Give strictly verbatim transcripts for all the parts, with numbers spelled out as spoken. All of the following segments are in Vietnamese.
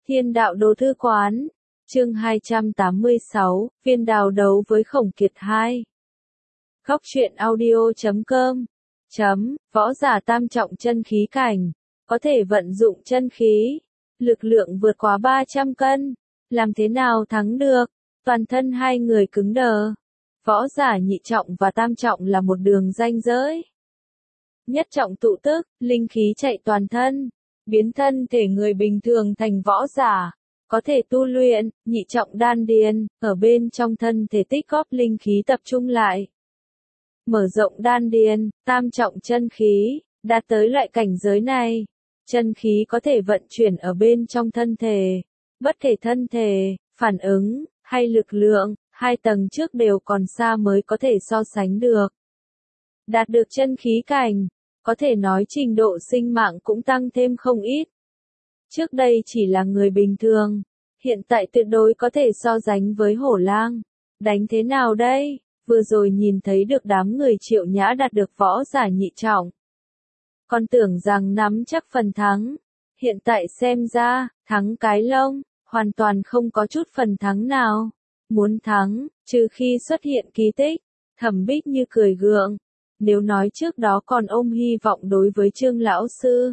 Thiên đạo đồ thư quán, chương hai trăm tám mươi sáu, viên đào đấu với khổng kiệt hai. Góc truyện audio chấm com chấm, võ giả tam trọng chân khí cảnh, có thể vận dụng chân khí, lực lượng vượt quá ba trăm cân, làm thế nào thắng được, toàn thân hai người cứng đờ. Võ giả nhị trọng và tam trọng là một đường ranh giới. Nhất trọng tụ tức, linh khí chạy toàn thân, biến thân thể người bình thường thành võ giả, có thể tu luyện, nhị trọng đan điền, ở bên trong thân thể tích góp linh khí tập trung lại. Mở rộng đan điền, tam trọng chân khí, đạt tới loại cảnh giới này. Chân khí có thể vận chuyển ở bên trong thân thể, bất kể thân thể, phản ứng, hay lực lượng, hai tầng trước đều còn xa mới có thể so sánh được. Đạt được chân khí cảnh, có thể nói trình độ sinh mạng cũng tăng thêm không ít. Trước đây chỉ là người bình thường, hiện tại tuyệt đối có thể so sánh với hổ lang. Đánh thế nào đây? Vừa rồi nhìn thấy được đám người Triệu Nhã đạt được võ giả nhị trọng. Còn tưởng rằng nắm chắc phần thắng. Hiện tại xem ra, thắng cái lông, hoàn toàn không có chút phần thắng nào. Muốn thắng, trừ khi xuất hiện kỳ tích. Thẩm Bích Như cười gượng. Nếu nói trước đó còn ôm hy vọng đối với Trương lão sư,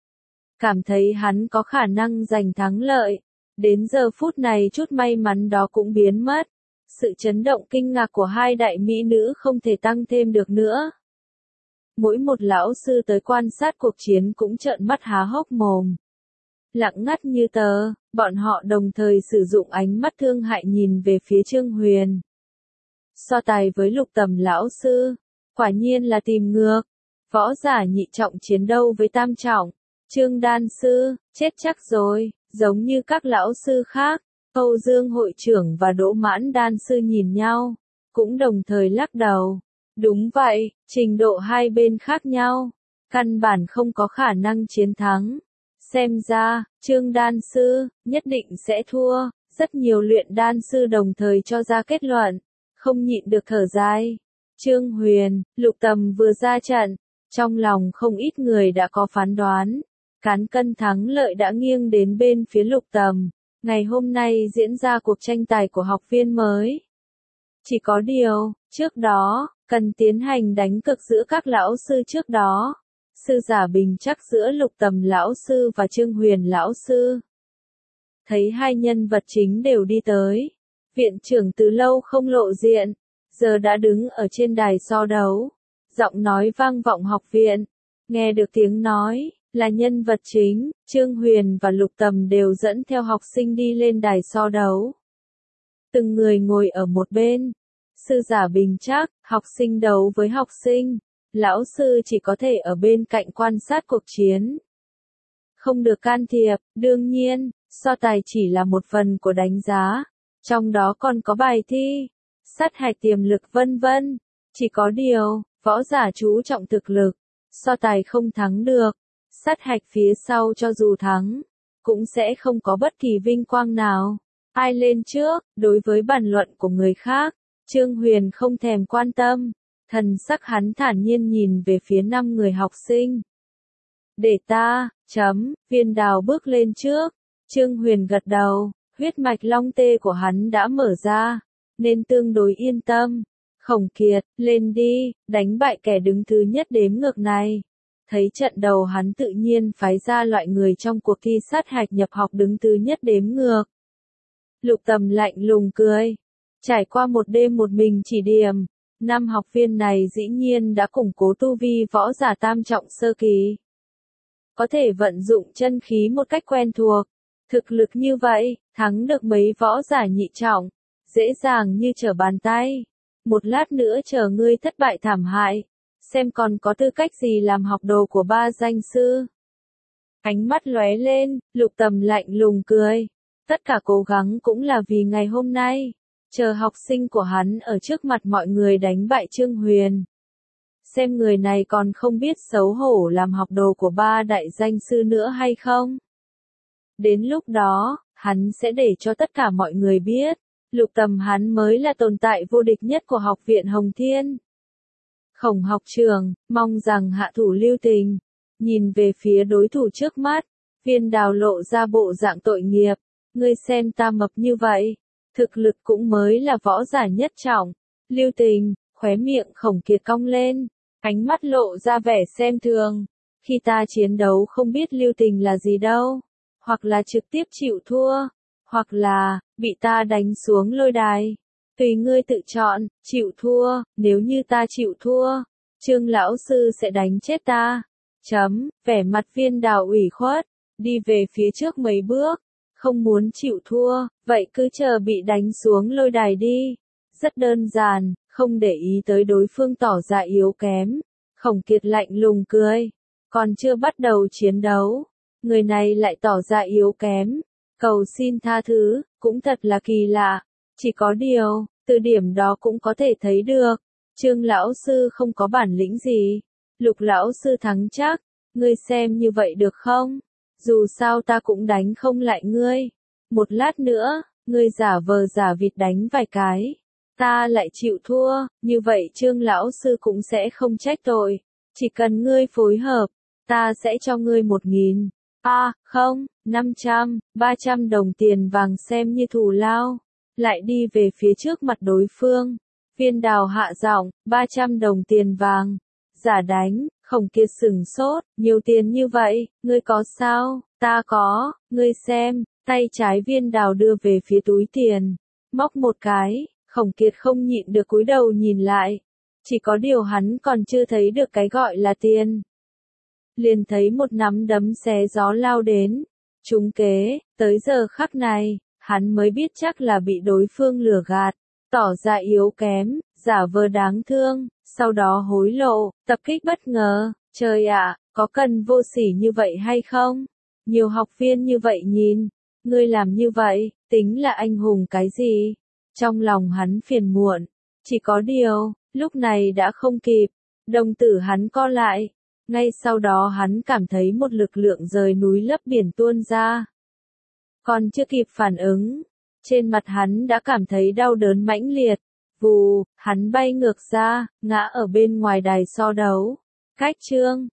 cảm thấy hắn có khả năng giành thắng lợi, đến giờ phút này chút may mắn đó cũng biến mất. Sự chấn động kinh ngạc của hai đại mỹ nữ không thể tăng thêm được nữa. Mỗi một lão sư tới quan sát cuộc chiến cũng trợn mắt há hốc mồm. Lặng ngắt như tờ, bọn họ đồng thời sử dụng ánh mắt thương hại nhìn về phía Trương Huyền. So tài với Lục Tầm lão sư, quả nhiên là tìm ngược. Võ giả nhị trọng chiến đấu với tam trọng. Trương đan sư, chết chắc rồi, giống như các lão sư khác. Âu Dương hội trưởng và Đỗ Mãn đan sư nhìn nhau, cũng đồng thời lắc đầu. Đúng vậy, trình độ hai bên khác nhau, căn bản không có khả năng chiến thắng. Xem ra, Trương đan sư, nhất định sẽ thua. Rất nhiều luyện đan sư đồng thời cho ra kết luận, không nhịn được thở dài. Trương Huyền, Lục Tầm vừa ra trận, trong lòng không ít người đã có phán đoán. Cán cân thắng lợi đã nghiêng đến bên phía Lục Tầm. Ngày hôm nay diễn ra cuộc tranh tài của học viên mới. Chỉ có điều, trước đó, cần tiến hành đánh cược giữa các lão sư trước đó. Sư giả bình chắc giữa Lục Tầm lão sư và Trương Huyền lão sư. Thấy hai nhân vật chính đều đi tới. Viện trưởng từ lâu không lộ diện, giờ đã đứng ở trên đài so đấu. Giọng nói vang vọng học viện. Nghe được tiếng nói, là nhân vật chính, Trương Huyền và Lục Tầm đều dẫn theo học sinh đi lên đài so đấu. Từng người ngồi ở một bên. Sư giả bình chắc, học sinh đấu với học sinh. Lão sư chỉ có thể ở bên cạnh quan sát cuộc chiến. Không được can thiệp, đương nhiên, so tài chỉ là một phần của đánh giá. Trong đó còn có bài thi, sát hạch tiềm lực vân vân. Chỉ có điều, võ giả chú trọng thực lực, so tài không thắng được. Sát hạch phía sau cho dù thắng, cũng sẽ không có bất kỳ vinh quang nào. Ai lên trước, đối với bàn luận của người khác, Trương Huyền không thèm quan tâm. Thần sắc hắn thản nhiên nhìn về phía năm người học sinh. Để ta, chấm, viên đào bước lên trước. Trương Huyền gật đầu, huyết mạch long tê của hắn đã mở ra, nên tương đối yên tâm. Khổng Kiệt, lên đi, đánh bại kẻ đứng thứ nhất đếm ngược này. Thấy trận đầu hắn tự nhiên phái ra loại người trong cuộc thi sát hạch nhập học đứng thứ nhất đếm ngược. Lục Tầm lạnh lùng cười. Trải qua một đêm một mình chỉ điểm, năm học viên này dĩ nhiên đã củng cố tu vi võ giả tam trọng sơ kỳ. Có thể vận dụng chân khí một cách quen thuộc. Thực lực như vậy, thắng được mấy võ giả nhị trọng, dễ dàng như trở bàn tay. Một lát nữa chờ ngươi thất bại thảm hại, xem còn có tư cách gì làm học đồ của ba danh sư. Ánh mắt lóe lên, Lục Tầm lạnh lùng cười. Tất cả cố gắng cũng là vì ngày hôm nay. Chờ học sinh của hắn ở trước mặt mọi người đánh bại Trương Huyền. Xem người này còn không biết xấu hổ làm học đồ của ba đại danh sư nữa hay không. Đến lúc đó, hắn sẽ để cho tất cả mọi người biết, Lục Tầm hắn mới là tồn tại vô địch nhất của học viện Hồng Thiên. Khổng học trưởng, mong rằng hạ thủ lưu tình. Nhìn về phía đối thủ trước mắt, Viên Đào lộ ra bộ dạng tội nghiệp, ngươi xem ta mập như vậy, thực lực cũng mới là võ giả nhất trọng. Lưu Tình, khóe miệng Khổng Kiệt cong lên, ánh mắt lộ ra vẻ xem thường. Khi ta chiến đấu không biết lưu tình là gì đâu, hoặc là trực tiếp chịu thua, hoặc là bị ta đánh xuống lôi đài. Tùy ngươi tự chọn, chịu thua, nếu như ta chịu thua, Trương lão sư sẽ đánh chết ta. Chấm, vẻ mặt Viên Đào ủy khuất, đi về phía trước mấy bước, không muốn chịu thua, vậy cứ chờ bị đánh xuống lôi đài đi. Rất đơn giản, không để ý tới đối phương tỏ ra yếu kém. Khổng Kiệt lạnh lùng cười, còn chưa bắt đầu chiến đấu, người này lại tỏ ra yếu kém, cầu xin tha thứ, cũng thật là kỳ lạ. Chỉ có điều, từ điểm đó cũng có thể thấy được, Trương lão sư không có bản lĩnh gì. Lục lão sư thắng chắc, ngươi xem như vậy được không? Dù sao ta cũng đánh không lại ngươi. Một lát nữa, ngươi giả vờ giả vịt đánh vài cái, ta lại chịu thua, như vậy Trương lão sư cũng sẽ không trách tội. Chỉ cần ngươi phối hợp, ta sẽ cho ngươi một nghìn, a, không, năm trăm, ba trăm đồng tiền vàng xem như thù lao. Lại đi về phía trước mặt đối phương. Viên Đào hạ giọng, ba trăm đồng tiền vàng. Giả đánh, Khổng Kiệt sửng sốt, nhiều tiền như vậy, ngươi có sao? Ta có, ngươi xem, tay trái Viên Đào đưa về phía túi tiền, móc một cái, Khổng Kiệt không nhịn được cúi đầu nhìn lại. Chỉ có điều hắn còn chưa thấy được cái gọi là tiền. Liền thấy một nắm đấm xé gió lao đến, trúng kế, tới giờ khắc này, hắn mới biết chắc là bị đối phương lừa gạt, tỏ ra yếu kém, giả vờ đáng thương, sau đó hối lộ, tập kích bất ngờ. Trời ạ, có cần vô sỉ như vậy hay không? Nhiều học viên như vậy nhìn, ngươi làm như vậy, tính là anh hùng cái gì? Trong lòng hắn phiền muộn, chỉ có điều, lúc này đã không kịp, đồng tử hắn co lại, ngay sau đó hắn cảm thấy một lực lượng rời núi lấp biển tuôn ra. Còn chưa kịp phản ứng, trên mặt hắn đã cảm thấy đau đớn mãnh liệt, vù, hắn bay ngược ra, ngã ở bên ngoài đài so đấu. Cách Trương